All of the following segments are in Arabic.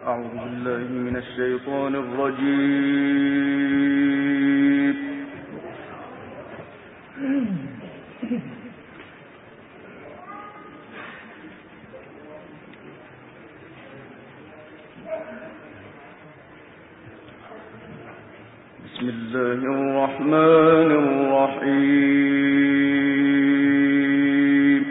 أعوذ بالله من الشيطان الرجيم. بسم الله الرحمن الرحيم.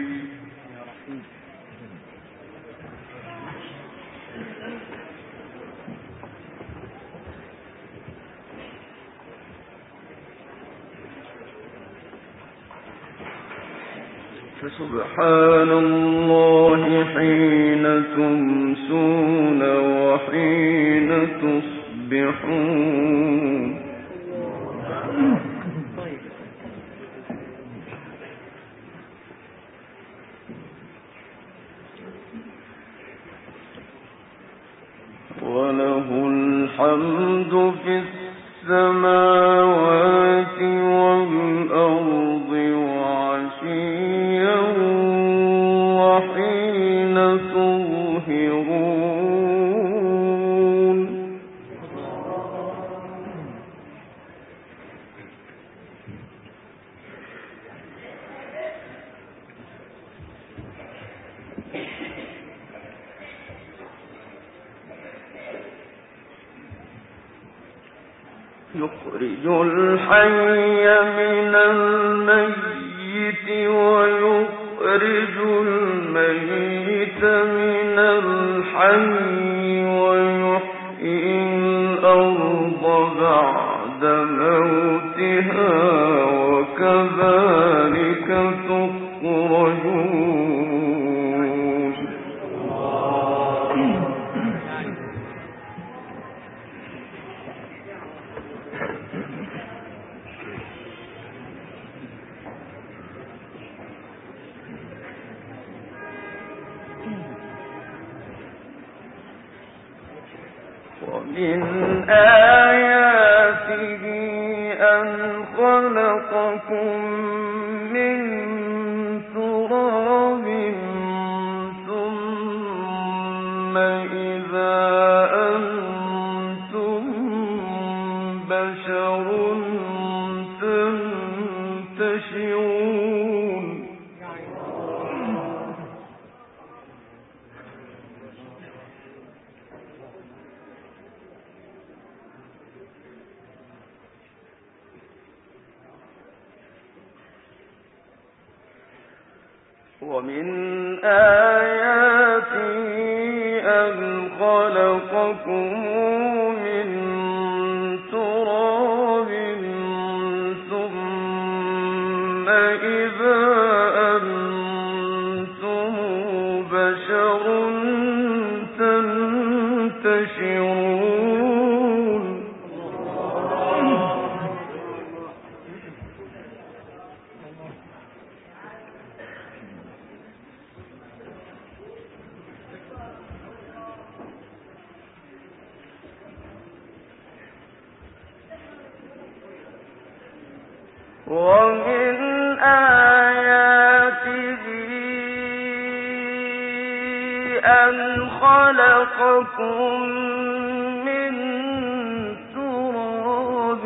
فسبحان الله حين تمسون وحين تصبحون. وله الحمد في السماوات والأرض وعشيا وحين تظهرون. يخرج الحي من الميت ويخرج الميت من الحي ويحيي الأرض بعد موتها وكذلك تخرجون. ومن آياته أن خلقكم من تراب ثم إذا أنتم بشر تنتشرون. ومن آياته أن خلقكم من تراب ثم إذا أنتم بشر تنتشرون. ومن آياته أن خلقكم من تراب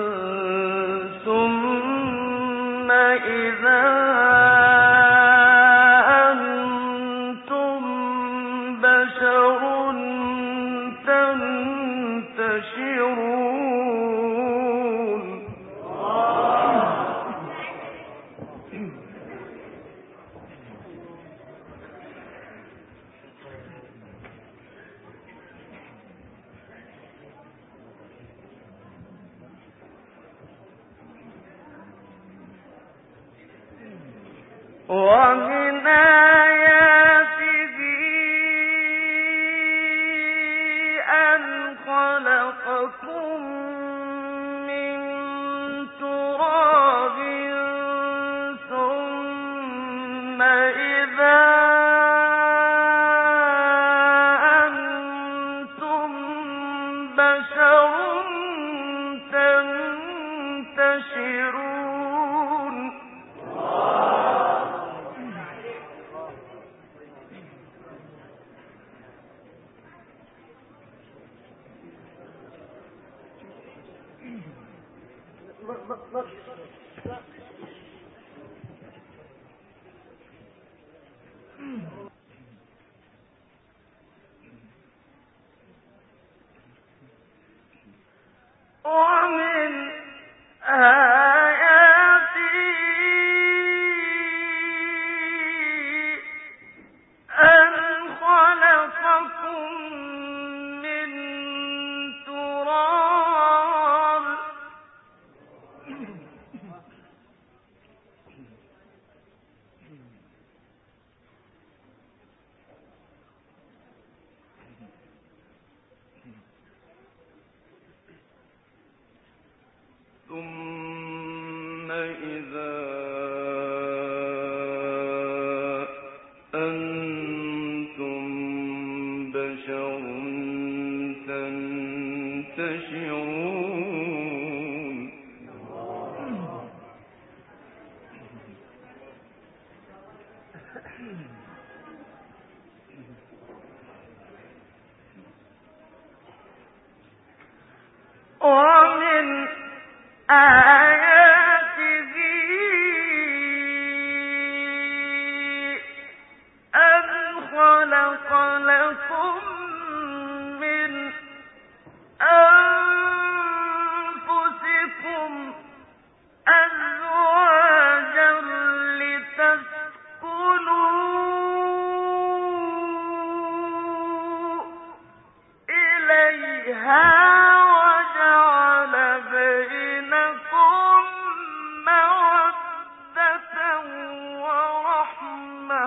ثم إذا أنتم بشر تنتشرون. ومن آياته أن خلقكم من تراب ثم إذا أنتم بشر تنتشرون. ومن آياته أن خلقكم من تراب ثم إذا أنتم بشر تنتشرون ومن آياته أن خلق لكم من أنفسكم أزواجا لتسكنوا إليها وجعل بينكم مودة ورحمة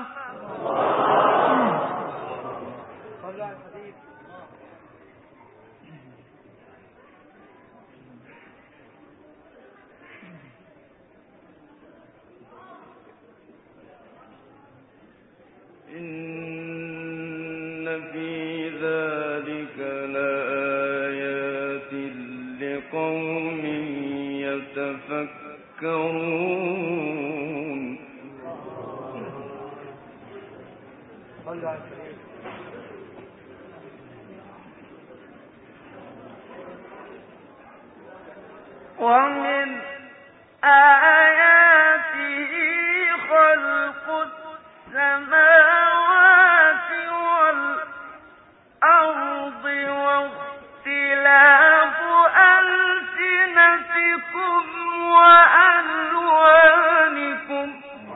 إن في ذلك لآيات لقوم يتفكرون ومن آياته خلق السماوات والأرض واختلاف ألسنتكم وألوانكم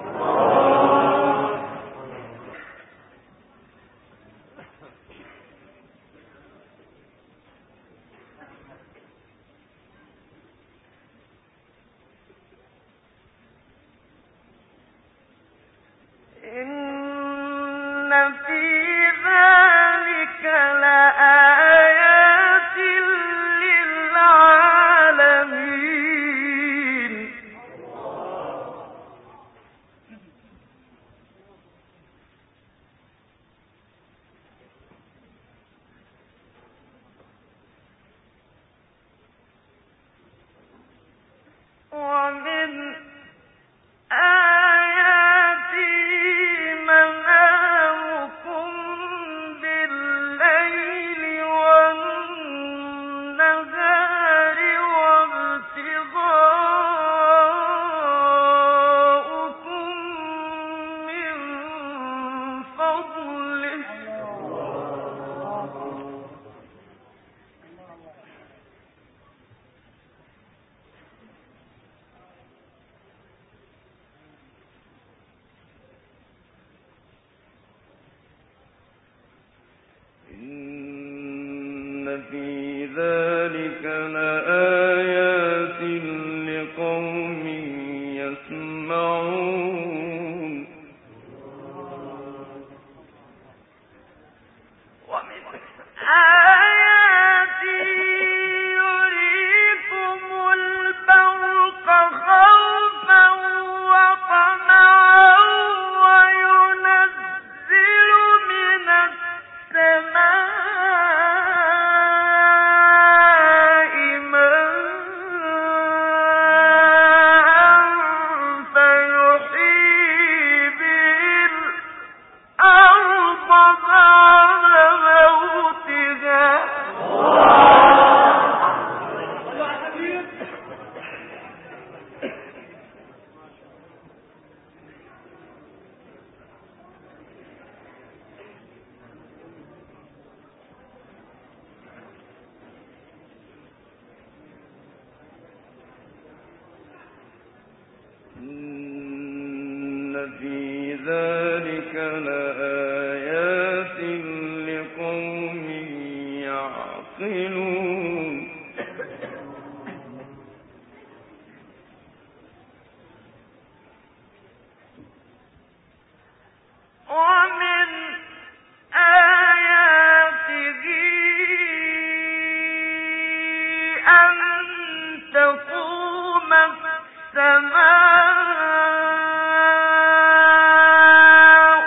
إن في ذلك لآيات للعالمين ومن آياته منامكم بالليل والنهار وابتغاؤكم من فضله في ذلك لآيات لقوم يعقلون ومن آياته أن تقوم السماء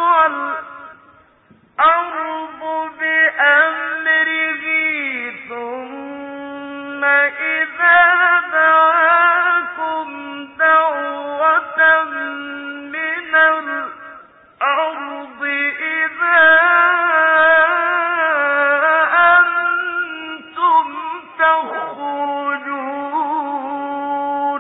والأرض بأمره ثم إذا دعاكم دعوة من الأرض إذا أنتم تخرجون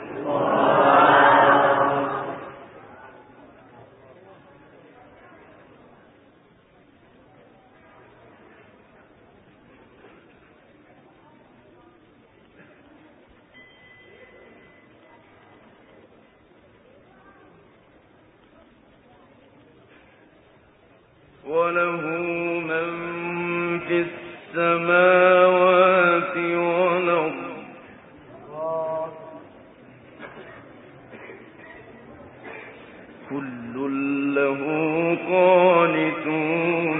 وله من في السماوات والأرض كل له قانتون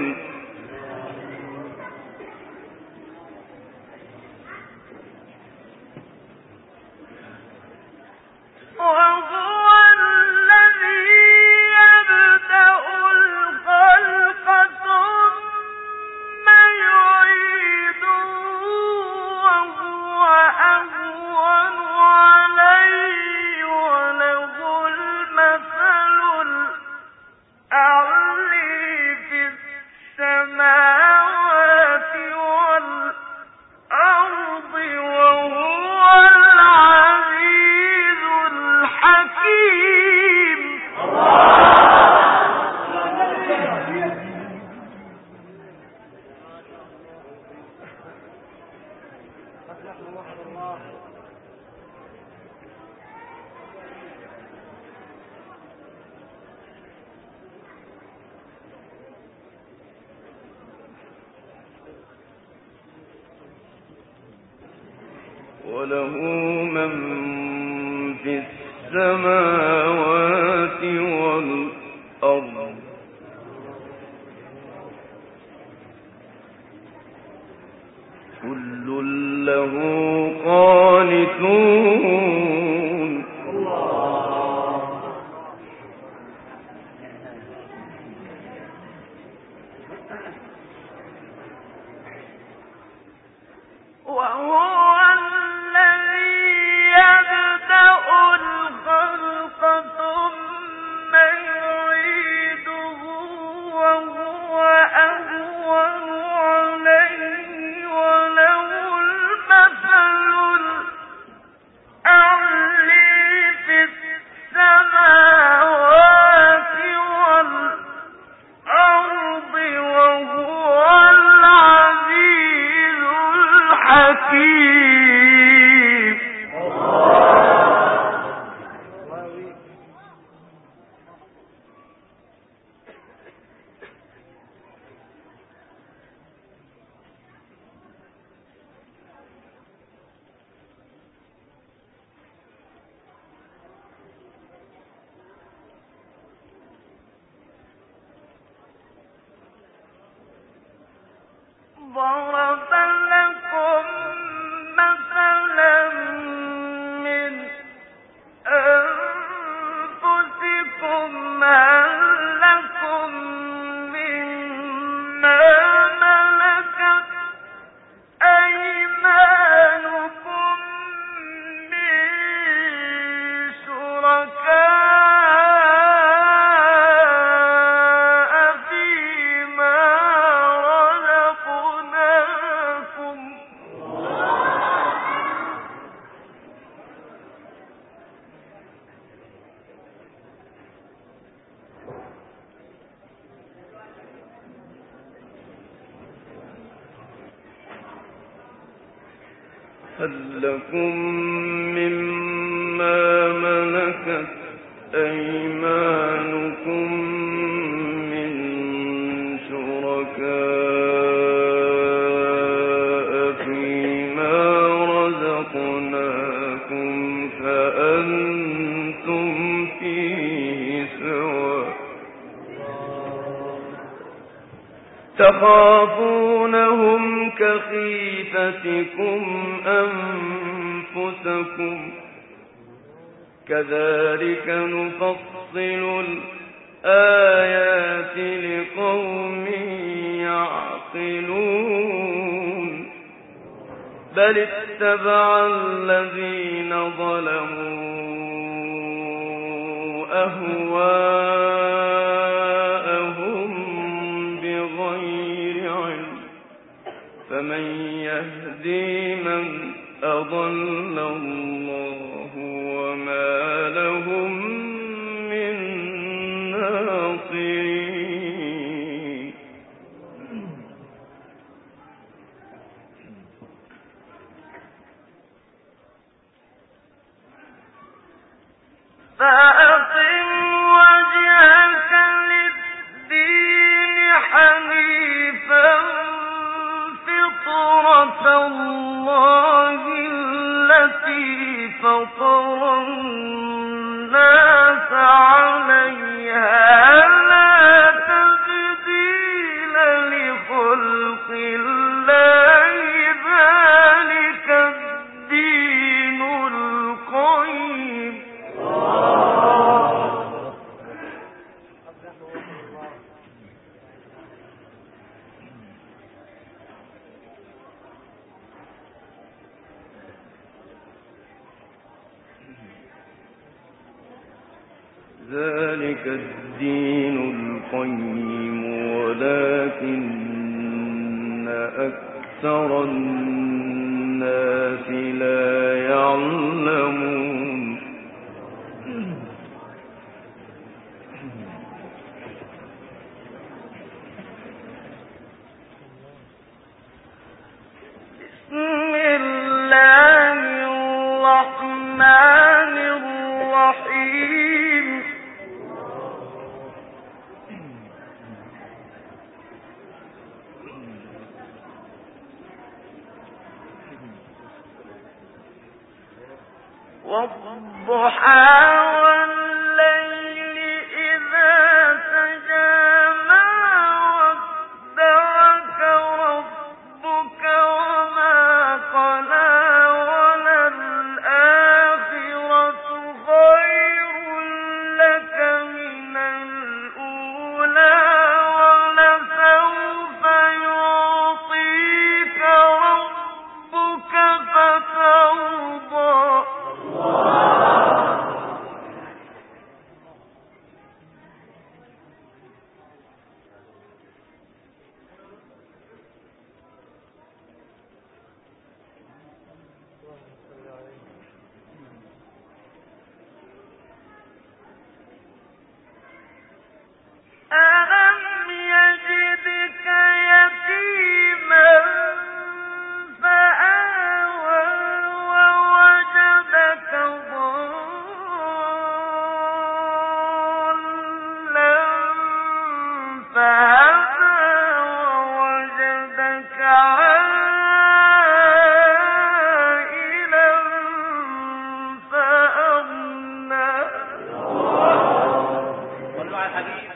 وهو الذي يبدأ الخلق ثم يعيده وهو أهون عليه وله المثل الأعلى في السماوات والأرض وهو العزيز الحكيم وله من في السماوات والأرض كل له قانتون وهو الذي يبدأ الخلق ثم يعيده وهو أهون عليه وله المثل الأعلى في السماوات والأرض وهو العزيز الحكيم ضرب لكم مثلا من أنفسكم هل لكم مما ملكت أيمانكم من شركاء فيما رزقناكم هل لكم مما ملكت أيمانكم تخافونهم كخيفتكم أنفسكم كذلك نفصل الآيات لقوم يعقلون بل اتبع الذين ظلموا أهواءهم بغير علم فمن يهدي من أضل الله وما لهم من ناصرين فأقم وجهك للدين حنيفا فطرة الله التي فطر الناس عليها لا تبديل لخلق الله ذلك الدين القيم ذلك الدين القيم ولكن أكثر الناس لا يعلمون بسم الله الرحمن الرحيم والضحى والليل إذا سجى ما ودعك ربك وما قلى وللآخرة خير لك من الأولى ولسوف يعطيك ربك فترضى ألم يجدك يتيما فآوى ووجدك ضالا فهدى ووجدك عائلا فأغنى صلوا على الحبيب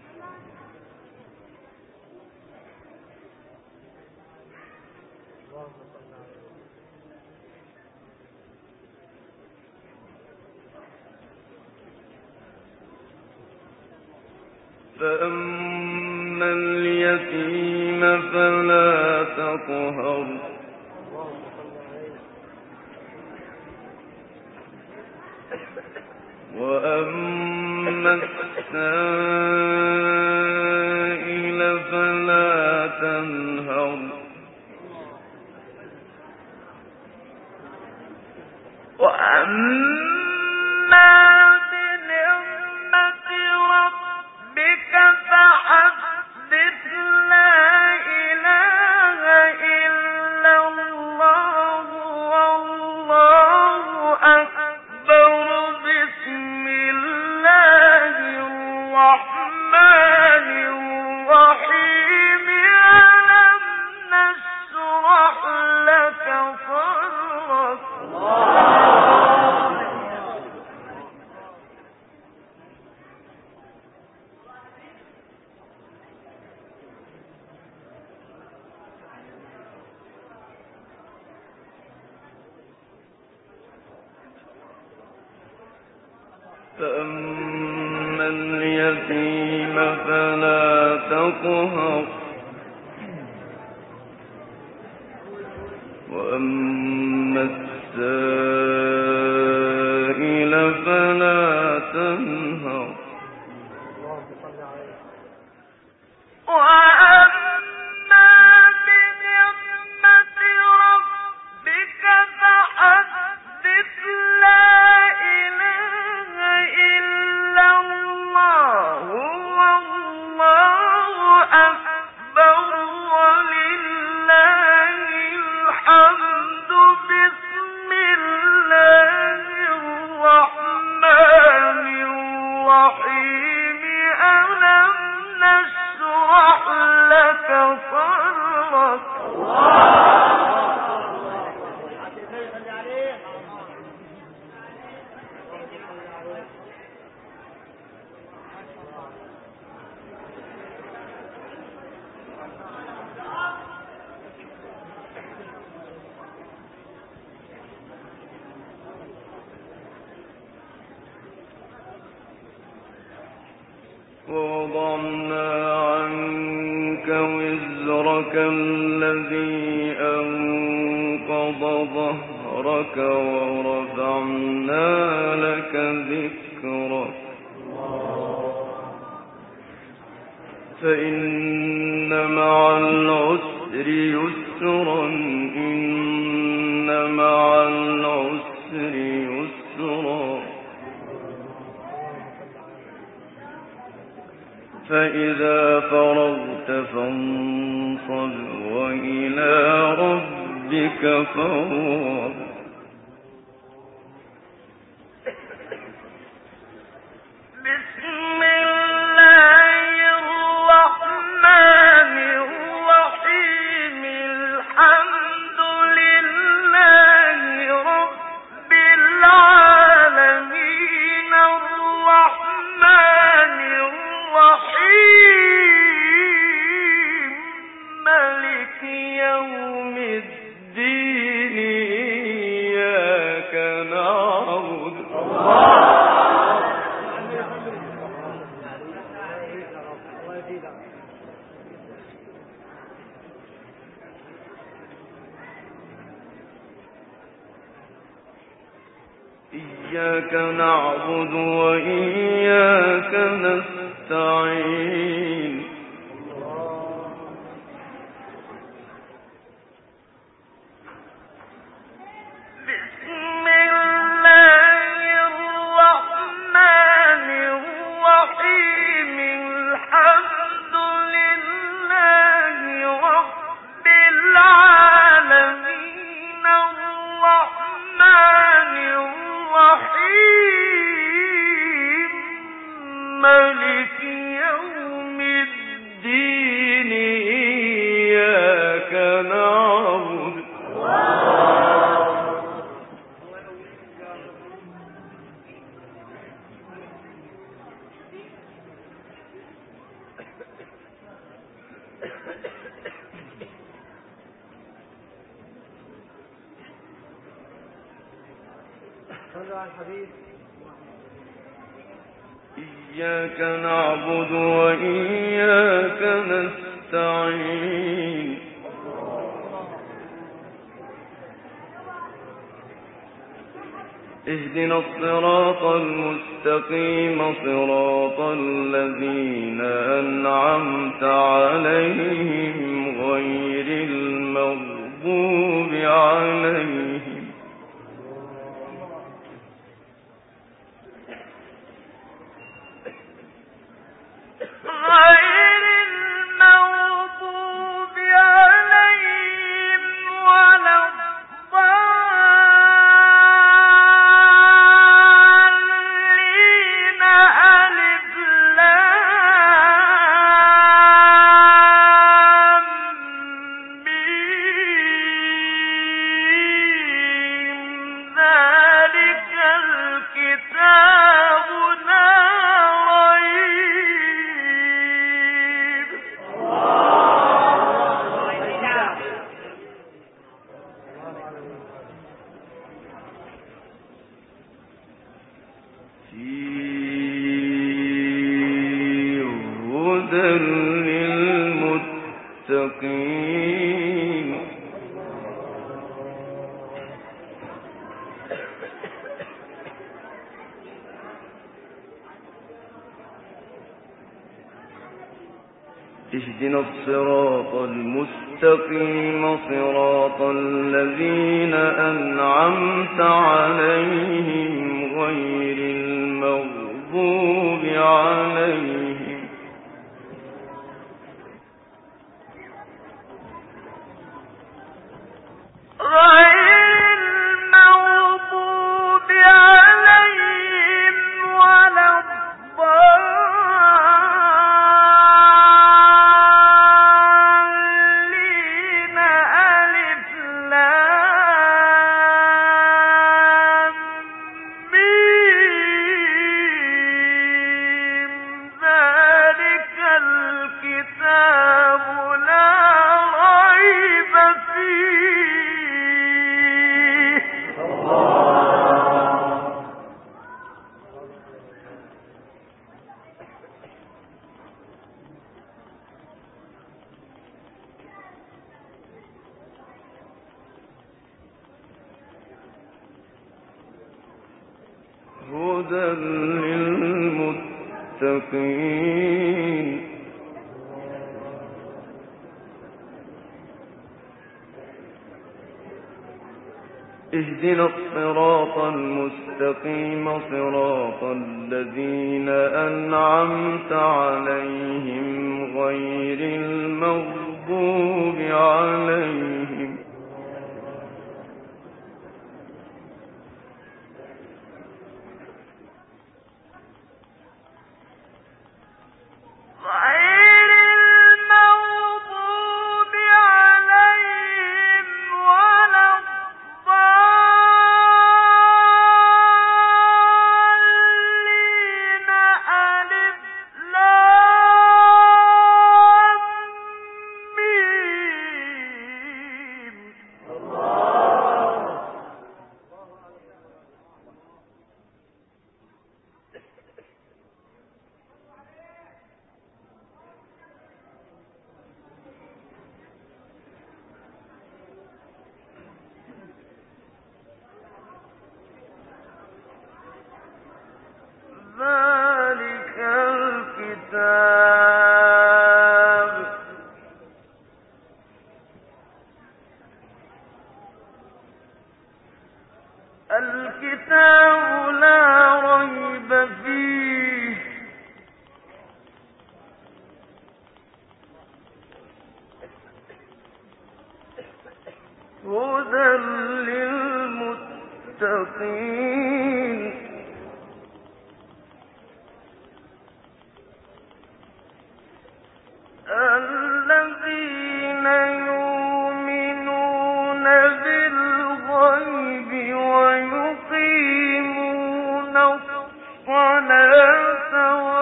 فأما اليتيم فلا تقهر وأما السائل فلا تنهر وأما بنعمة ربك فحدث لا إله إلا الله والله أكبر بسم الله الرحمن فأما اليتيم فلا تقهر وأما السائل فلا تنهر وأما بنعمة ربك فحدث لا إله إلا الله والله أكبر ولله الحمد بسم الله الرحمن الرحيم ألم نشرح لك صدرك ووضعنا عنك وزرك الذي أنقض ظهرك ورفعنا لك ذكرك فإن مع العسر يسرا إن مع العسر يسرا فإذا فرغت فانصب وإلى ربك فارغب بسم الله الرحمن الرحيم الحمد لله رب العالمين الرحمن الرحيم مالك يوم الدين إياك نعبد إياك نعبد وإياك نستعين بسم الله الرحمن الرحيم الحمد لله رب العالمين الرحمن الرحيم مالك يوم الدين إياك نعبد إياك نعبد وإياك نستعين اهدنا الصراط المستقيم صراط الذين أنعمت عليهم غير المغضوب عليهم غير المغضوب عليهم ولا الضالين ألف لام المستقيم اهدنا الصراط المستقيم صراط الذين أنعمت عليهم غير المغضوب عليهم هدى للمتقين اهدنا الصراط المستقيم صراط الذين أنعمت عليهم غير المغضوب عليهم ذلك الكتاب لا ريب فيه هدى للمتقين الذين يؤمنون بالغيب ويقيمون الصلاة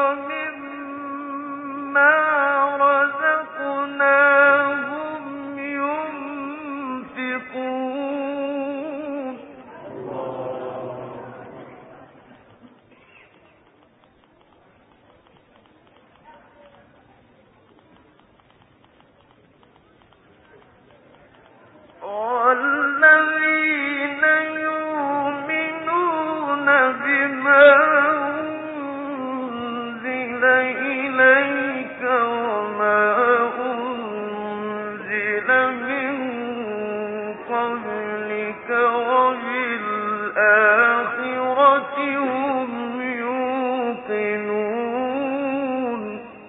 ومما رزقناهم ينفقون والذين يؤمنون بما أنزل إليك وما أنزل من قبلك وبالآخرة هم يوقنون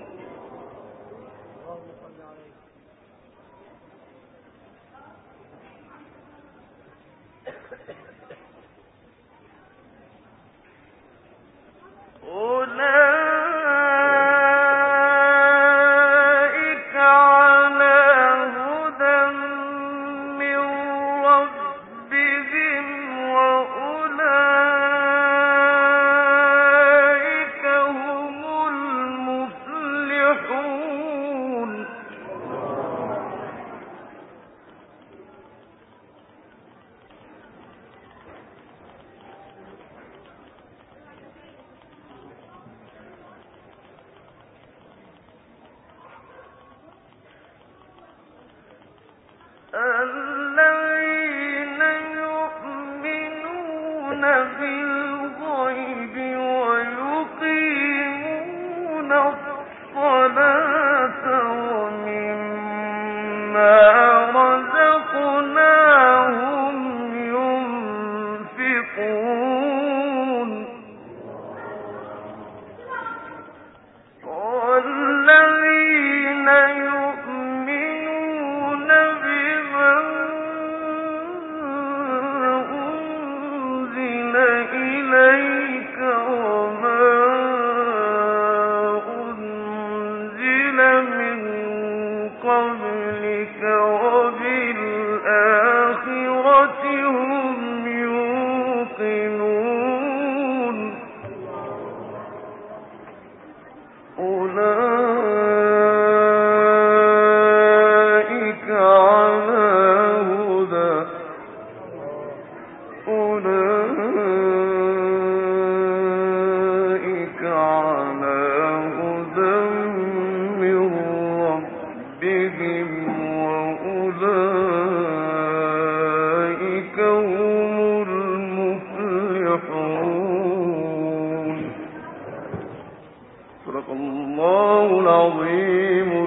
أولئك على هدى من ربهم وأولئك هم المفلحون الذين يؤمنون بالغيب ويقيمون الصلاة ومما رزقناهم ينفقون والذين يؤمنون بما أنزل إليك وما أنزل من قبلك وبالآخرة هم يوقنون أولئك على هدى من ربهم وأولئك هم المفلحون. صدق الله العظيم.